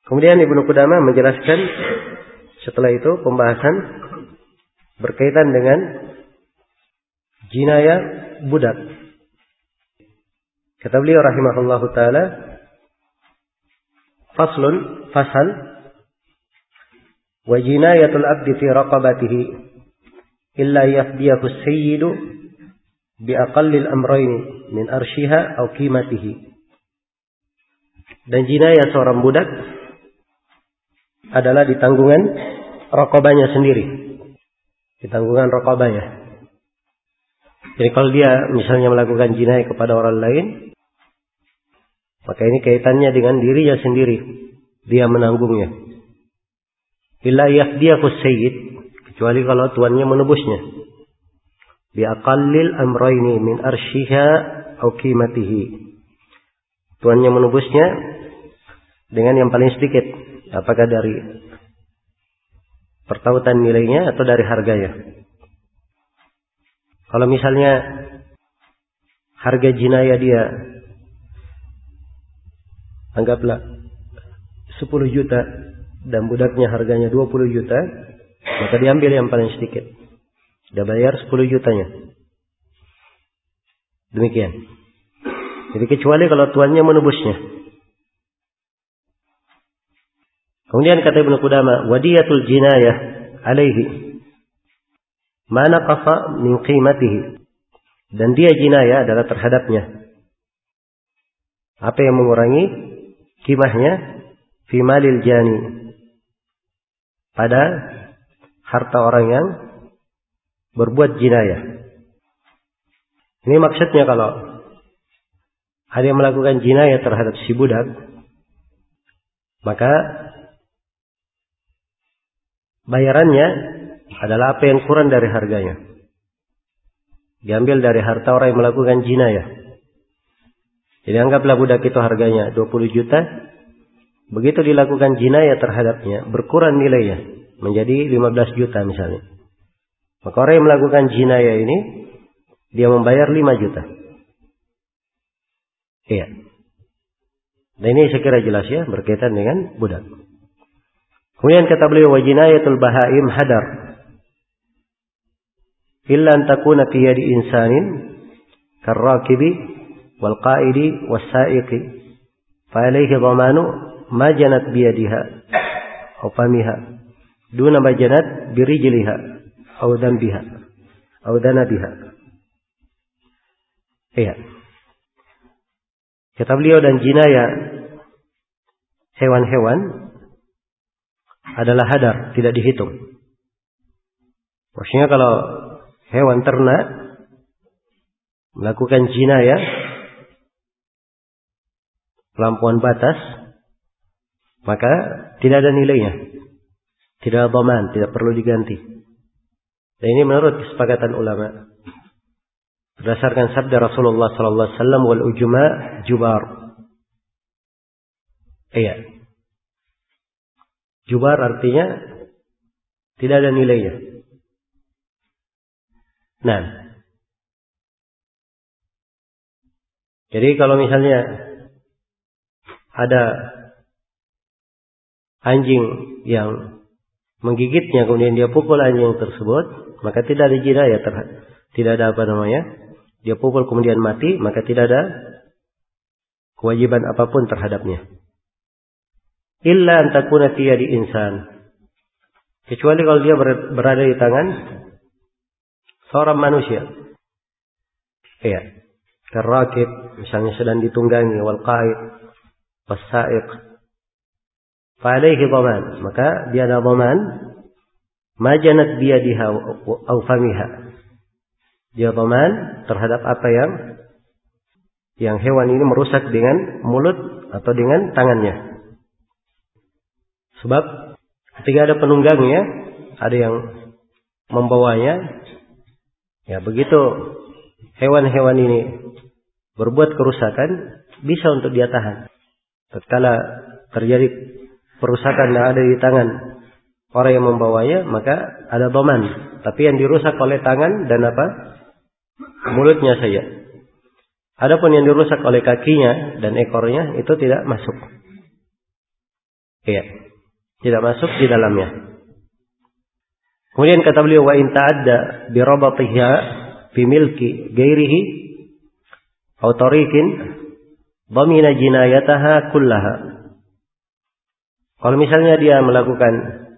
Kemudian Ibnu Qudamah menjelaskan setelah itu pembahasan berkaitan dengan jinayah budak. Kata beliau rahimahullahu taala, fasal wa jinayatul abdi fi raqabatihi illa yafdiyahu as-sayyidu bi aqallil amrayn min arshiha aw qimatihi. Dan jinayah seorang budak adalah di tanggungan raqabahnya sendiri. Di tanggungan raqabahnya. Jadi kalau dia misalnya melakukan jinayah kepada orang lain, maka ini kaitannya dengan dirinya sendiri. Dia menanggungnya. Illa yafdiyahu as-sayyid, kecuali kalau tuannya menebusnya. Bi aqallil amrayni min arshiha aw qimatihi. Tuannya menebusnya dengan yang paling sedikit, apakah dari pertautan nilainya atau dari harganya. Kalau misalnya harga jinayah dia anggaplah 10 juta dan budaknya harganya 20 juta, maka diambil yang paling sedikit. Dia bayar 10 jutanya. Demikian. Jadi kecuali kalau tuannya menebusnya. Kemudian kata Ibnu Qudamah, wadiyatul jinayah alaihi ma naqasa min qimatihi. Dan dia jinayah adalah terhadapnya apa yang mengurangi kimahnya fi malil jani, pada harta orang yang berbuat jinayah. Ini maksudnya kalau ada yang melakukan jinayah terhadap si budak, maka bayarannya adalah apa yang kurang dari harganya. Diambil dari harta orang yang melakukan jinayah. Jadi anggaplah budak itu harganya 20 juta. Begitu dilakukan jinayah terhadapnya, berkurang nilainya menjadi 15 juta misalnya. Maka orang yang melakukan jinayah ini, dia membayar 5 juta. Iya. Dan ini saya kira jelas ya, berkaitan dengan budak. Kemudian kata beliau, wa jinayatul bahaim hadar illa an takuna fi yadi insanin karrakibi wal qa'idi was sa'iqi fa alayhi dhamanu ma janat bi yadiha aw famiha duna ma janat bi rijliha aw dhanbiha aw danabiha. Iya. Kata beliau, dan jinayah hewan-hewan adalah hadar, tidak dihitung. Maksudnya kalau hewan ternak melakukan jinayah melampaui batas, maka tidak ada nilainya, tidak ada dhaman, tidak perlu diganti. Dan ini menurut kesepakatan ulama berdasarkan sabda Rasulullah sallallahu alaihi wasallam, wal ujma jubar. Iya. Jubar artinya tidak ada nilainya. Nah, jadi kalau misalnya ada anjing yang menggigitnya, kemudian dia pukul anjing tersebut, maka tidak ada jinayah, tidak ada apa namanya, dia pukul kemudian mati, maka tidak ada kewajiban apapun terhadapnya. Illa an takuna fi yadi insan, kecuali kalau dia berada di tangan seorang manusia. Iya. Karrakib, misalnya sedang ditunggangi, wal qa'id, was sa'iq. Fa alaihi dhaman, maka dia ada dhaman ma janat bi yadiha aw famiha. Dia dhaman terhadap apa yang hewan ini merusak dengan mulut atau dengan tangannya. Sebab ketika ada penunggangnya, ada yang membawanya, ya begitu hewan-hewan ini berbuat kerusakan, bisa untuk dia tahan. Tatkala terjadi perusakan yang ada di tangan orang yang membawanya, maka ada dhaman. Tapi yang dirusak oleh tangan dan apa? Mulutnya saja. Adapun yang dirusak oleh kakinya dan ekornya, itu tidak masuk. Iya. Tidak masuk di dalamnya. Kemudian kata beliau, wa in ta'adda bi rabatiha fi milki ghairihi aw tariqin dhamina jinayataha kullaha. Kalau misalnya dia melakukan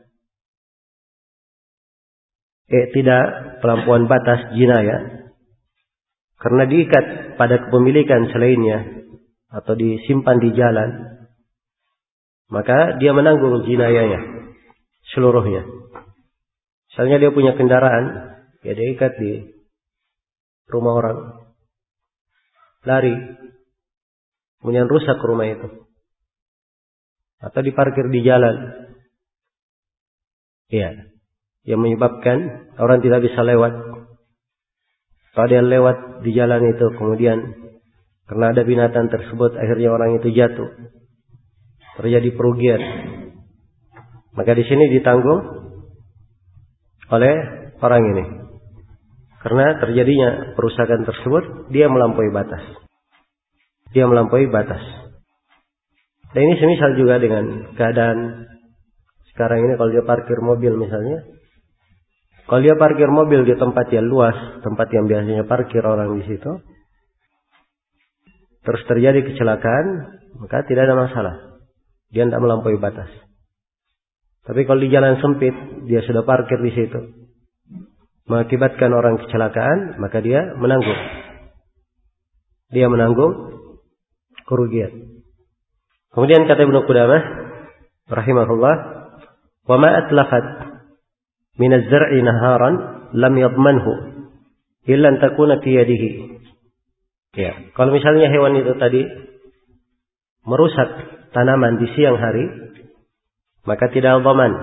tidak pelampauan batas jinayah karena diikat pada kepemilikan selainnya atau disimpan di jalan, maka dia menanggung jinayahnya seluruhnya. Misalnya dia punya kendaraan, ya dia ikat di rumah orang, lari, kemudian rusak rumah itu, atau diparkir di jalan, ya, yang menyebabkan orang tidak bisa lewat. Kalau dia lewat di jalan itu, kemudian karena ada binatang tersebut, akhirnya orang itu jatuh, terjadi kerugian, maka di sini ditanggung oleh orang ini. Karena terjadinya perusakan tersebut, dia melampaui batas. Dia melampaui batas. Dan ini semisal juga dengan keadaan sekarang ini, kalau dia parkir mobil misalnya. Kalau dia parkir mobil di tempat yang luas, tempat yang biasanya parkir orang di situ, terus terjadi kecelakaan, maka tidak ada masalah. Dia tidak melampaui batas. Tapi kalau di jalan sempit, dia sudah parkir di situ, mengakibatkan orang kecelakaan, maka dia menanggung. Dia menanggung kerugian. Kemudian kata Ibnu Qudamah rahimahullah, "Wa ma atlafat min az-zar'i naharan lam yadmanhu illa an takuna fi yadihi." Ya, kalau misalnya hewan itu tadi merusak tanaman di siang hari, maka tidak dhaman.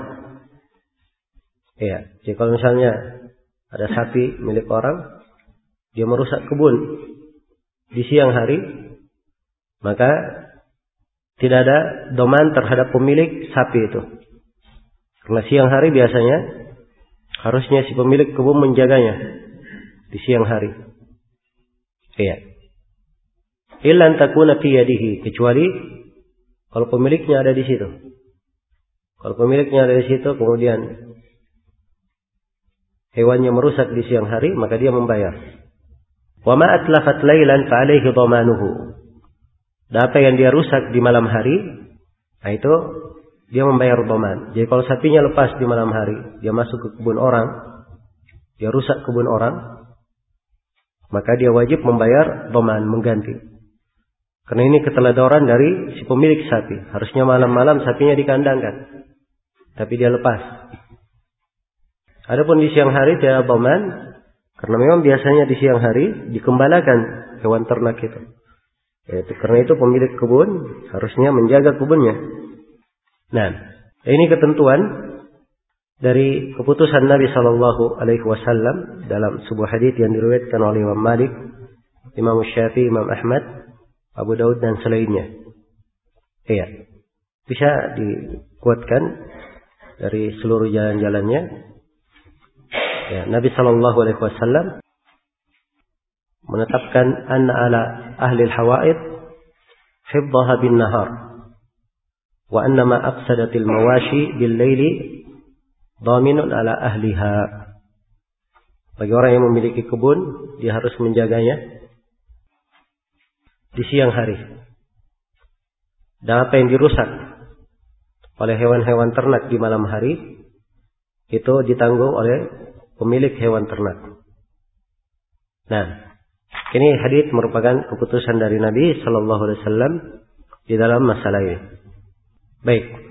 Ya, jadi kalau misalnya ada sapi milik orang, dia merusak kebun di siang hari, maka tidak ada dhaman terhadap pemilik sapi itu. Karena siang hari biasanya harusnya si pemilik kebun menjaganya di siang hari. Iya. Illa an takuna fi yadihi, kecuali kalau pemiliknya ada di situ. Kalau pemiliknya ada di situ, kemudian hewannya merusak di siang hari, maka dia membayar. Wa ma atlafat lailan fa alaihi dhamanuhu. Dan apa yang dia rusak di malam hari, nah itu dia membayar dhaman. Jadi kalau sapinya lepas di malam hari, dia masuk ke kebun orang, dia rusak kebun orang, maka dia wajib membayar dhaman, mengganti. Karena ini keteledoran dari si pemilik sapi. Harusnya malam-malam sapinya dikandangkan, tapi dia lepas. Adapun di siang hari tidak dhaman, karena memang biasanya di siang hari dikembalakan hewan ternak itu. Karena itu pemilik kebun harusnya menjaga kebunnya. Nah, ini ketentuan dari keputusan Nabi Shallallahu Alaihi Wasallam dalam sebuah hadits yang diriwayatkan oleh Imam Malik, Imam Syafi'i, Imam Ahmad, Abu Daud dan selainnya. Iya, bisa dikuatkan dari seluruh jalan-jalannya. Ya, Nabi Shallallahu Alaihi Wasallam menetapkan anna ala ahli al-hawaid hifdhaha bin nahar wa anna ma afsadatil mawashi bil laili dhaminun ala ahliha. Bagi orang yang memiliki kebun, dia harus menjaganya di siang hari. Dan apa yang dirusak oleh hewan-hewan ternak di malam hari, itu ditanggung oleh pemilik hewan ternak. Nah, ini hadits merupakan keputusan dari Nabi Sallallahu Alaihi Wasallam di dalam masalah ini. Baik.